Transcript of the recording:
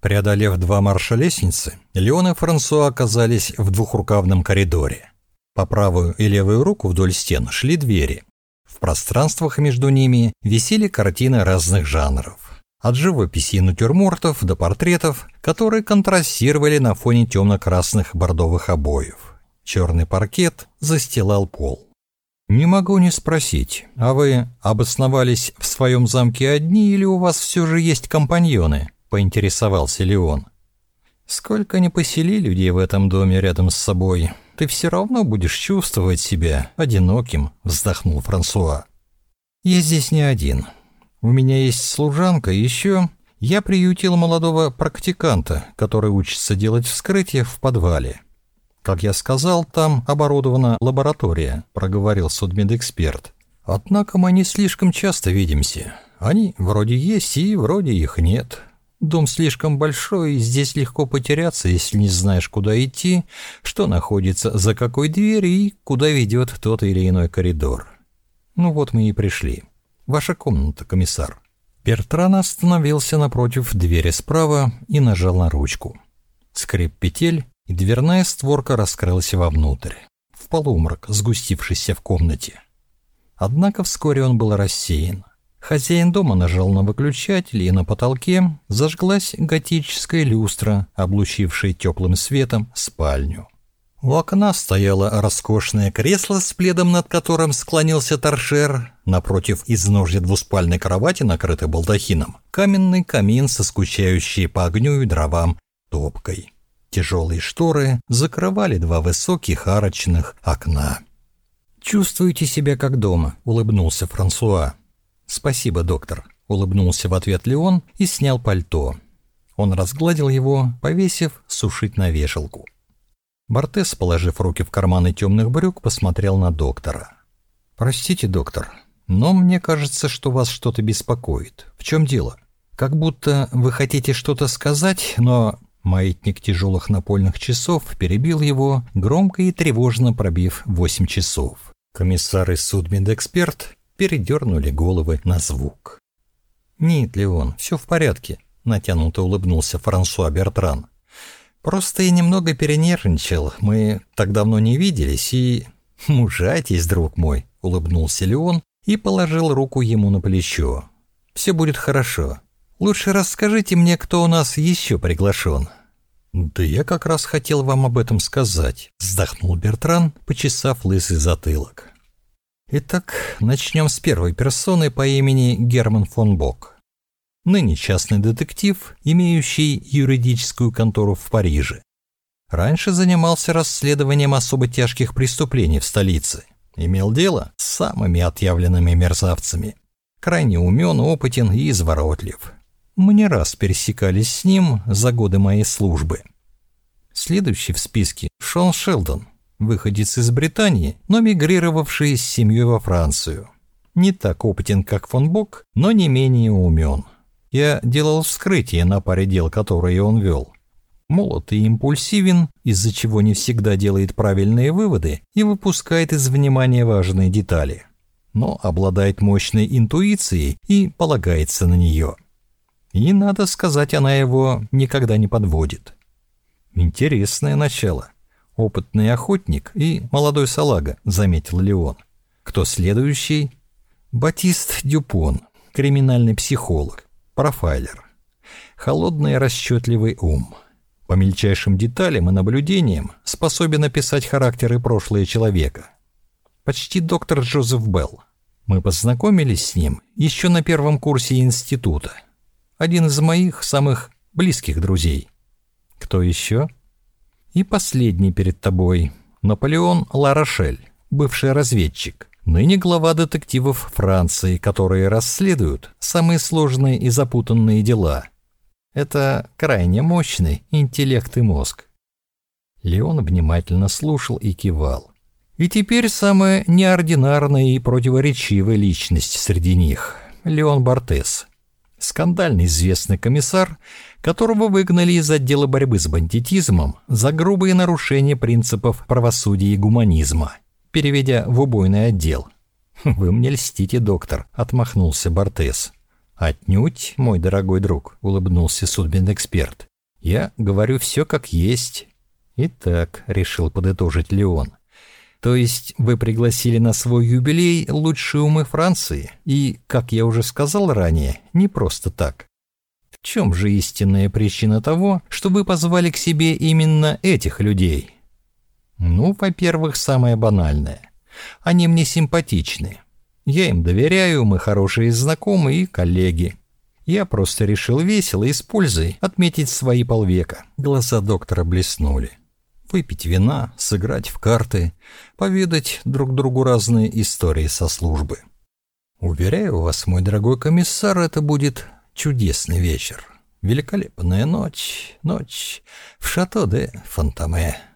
Преодолев 2 марша лестницы, Леон и Франсуа оказались в двухрукавном коридоре. По правую и левую руку вдоль стен шли двери. В пространствах между ними висели картины разных жанров. От живописи и натюрмортов до портретов, которые контрастировали на фоне темно-красных бордовых обоев. Черный паркет застилал пол. «Не могу не спросить, а вы обосновались в своем замке одни или у вас все же есть компаньоны?» — поинтересовался Леон. «Сколько ни посели людей в этом доме рядом с собой, ты все равно будешь чувствовать себя одиноким», — вздохнул Франсуа. «Я здесь не один. У меня есть служанка, и еще я приютил молодого практиканта, который учится делать вскрытие в подвале. Как я сказал, там оборудована лаборатория», — проговорил судмедэксперт. «Однако мы не слишком часто видимся. Они вроде есть и вроде их нет. Дом слишком большой, и здесь легко потеряться, если не знаешь, куда идти, что находится за какой дверью и куда ведет тот или иной коридор. Ну вот мы и пришли. Ваша комната, комиссар». Бертран остановился напротив двери справа и нажал на ручку. Скрип петель, и дверная створка раскрылась вовнутрь, в полумрак, сгустившийся в комнате. Однако вскоре он был рассеян. Хозяин дома нажал на выключатель, и на потолке зажглась готическая люстра, облучившая теплым светом спальню. У окна стояло роскошное кресло с пледом, над которым склонился торшер. Напротив изножья двуспальной кровати, накрытой балдахином, каменный камин со скучающей по огню и дровам топкой. Тяжелые шторы закрывали 2 высоких арочных окна. «Чувствуете себя как дома», — улыбнулся Франсуа. «Спасибо, доктор», — улыбнулся в ответ Леон и снял пальто. Он разгладил его, повесив сушить на вешалку. Бартес, положив руки в карманы темных брюк, посмотрел на доктора. «Простите, доктор, но мне кажется, что вас что-то беспокоит. В чем дело? Как будто вы хотите что-то сказать, но...» Маятник тяжелых напольных часов перебил его, громко и тревожно пробив 8 часов. Комиссар и судмедэксперт передернули головы на звук. «Нет, Леон, все в порядке», — натянуто улыбнулся Франсуа Бертран. «Просто я немного перенервничал, мы так давно не виделись, и...» «Мужайтесь, друг мой», — улыбнулся Леон и положил руку ему на плечо. «Все будет хорошо. Лучше расскажите мне, кто у нас еще приглашен». «Да я как раз хотел вам об этом сказать», — вздохнул Бертран, почесав лысый затылок. «Итак, начнем с первой персоны по имени Герман фон Бок. Ныне частный детектив, имеющий юридическую контору в Париже. Раньше занимался расследованием особо тяжких преступлений в столице. Имел дело с самыми отъявленными мерзавцами. Крайне умен, опытен и изворотлив. Мы не раз пересекались с ним за годы моей службы. Следующий в списке — Шон Шелдон, выходец из Британии, но мигрировавший с семьей во Францию. Не так опытен, как фон Бок, но не менее умен. Я делал вскрытие на паре дел, которые он вел. Молод и импульсивен, из-за чего не всегда делает правильные выводы и выпускает из внимания важные детали. Но обладает мощной интуицией и полагается на нее. И, надо сказать, она его никогда не подводит. Интересное начало. Опытный охотник и молодой салага, заметил Леон. Кто следующий? Батист Дюпон, криминальный психолог, профайлер. Холодный и расчетливый ум. По мельчайшим деталям и наблюдениям способен описать характер и прошлое человека. Почти доктор Джозеф Белл. Мы познакомились с ним еще на первом курсе института. Один из моих самых близких друзей. Кто еще? И последний перед тобой. Наполеон Ла-Рошель, бывший разведчик. Ныне глава детективов Франции, которые расследуют самые сложные и запутанные дела. Это крайне мощный интеллект и мозг. Леон внимательно слушал и кивал. И теперь самая неординарная и противоречивая личность среди них — Леон Бартес. Скандально известный комиссар, которого выгнали из отдела борьбы с бандитизмом за грубые нарушения принципов правосудия и гуманизма, переведя в убойный отдел. «Вы мне льстите, доктор», — отмахнулся Бартес. «Отнюдь, мой дорогой друг», — улыбнулся судмедэксперт. Я говорю все как есть. Итак, решил подытожить Леон. То есть вы пригласили на свой юбилей лучшие умы Франции, и, как я уже сказал ранее, не просто так. В чем же истинная причина того, что вы позвали к себе именно этих людей? Ну, во-первых, самое банальное. Они мне симпатичны. Я им доверяю, мы хорошие знакомые и коллеги. Я просто решил весело и с пользой отметить свои полвека. Глаза доктора блеснули. Выпить вина, сыграть в карты, поведать друг другу разные истории со службы. Уверяю вас, мой дорогой комиссар, это будет чудесный вечер. Великолепная ночь в Шато де Фонтаме.